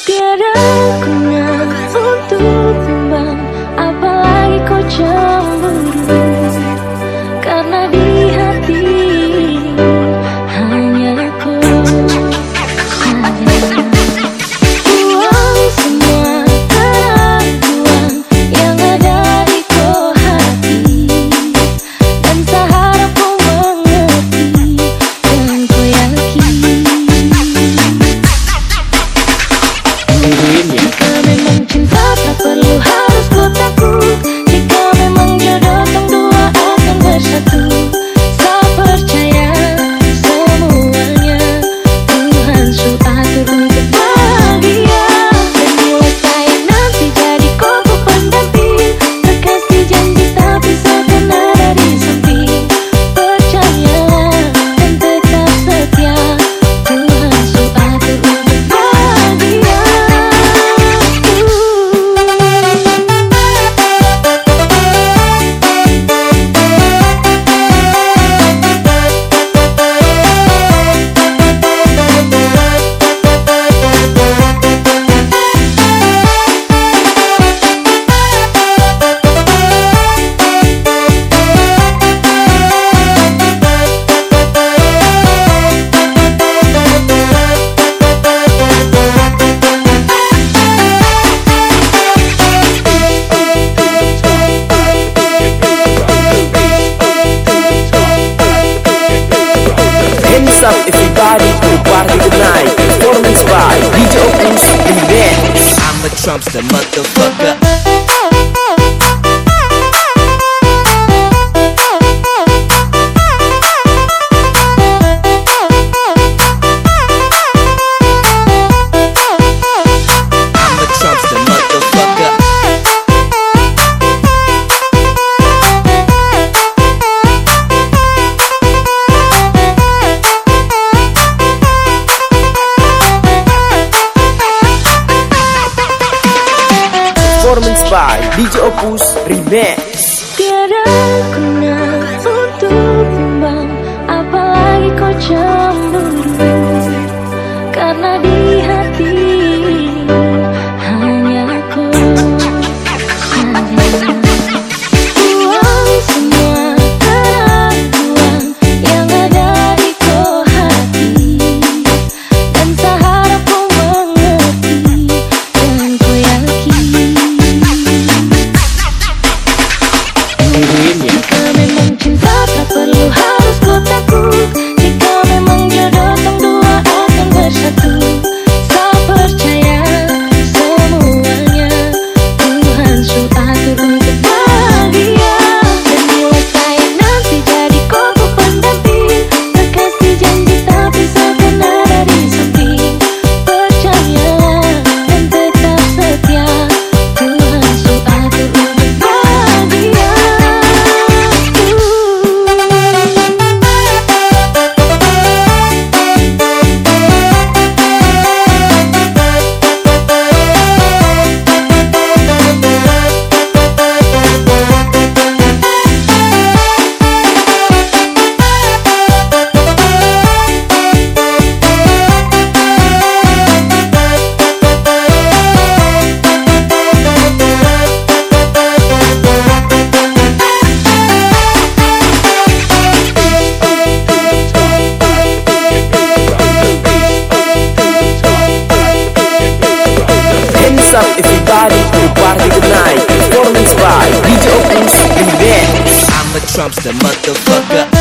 Tiada guna untuk bimbang, apalagi kau cemburu, karena di hati hanya kau saja. Buang semua keraguan yang ada di kau hati, dan tak harap kau mengerti dan kau yakin. Jika memang cinta tak perlu harus kau takut, jika memang jodoh tong dua akan bersatu. Saya percaya semuanya Tuhan sudah atur untuk bahagia, dan bila saya nanti jadi koko pendamping, terkasih janji tapi seakan ada di samping. Percayalah dan tetap setia, Tuhan sudah atur untuk bahagia. Hands up everybody, we party tonight. Performance by DJ Opus Remix. I'm a Trumpster motherfucker. I'm a Trumpster motherfucker. Performance by DJ Opus Remix. Tiada guna untuk bimbang, apalagi kau cemburu, karena di hati hanya kau saja. Buang semua keraguan yang ada di kau hati, dan tak harap kau mengerti dan kau yakin. Jika memang cinta tak perlu harus kau takut, jika memang jodoh tong dua akan bersatu. Saya percaya semuanya Tuhan sudah atur untuk bahagia, dan bila saya nanti jadi koko pendamping, terkasih janji tapi seakan ada di samping. Percayalah dan tetap setia, Tuhan sudah atur untuk bahagia. Hands up everybody, we party tonight. Performance by DJ Opus Remix. I'm a Trumpster motherfucker.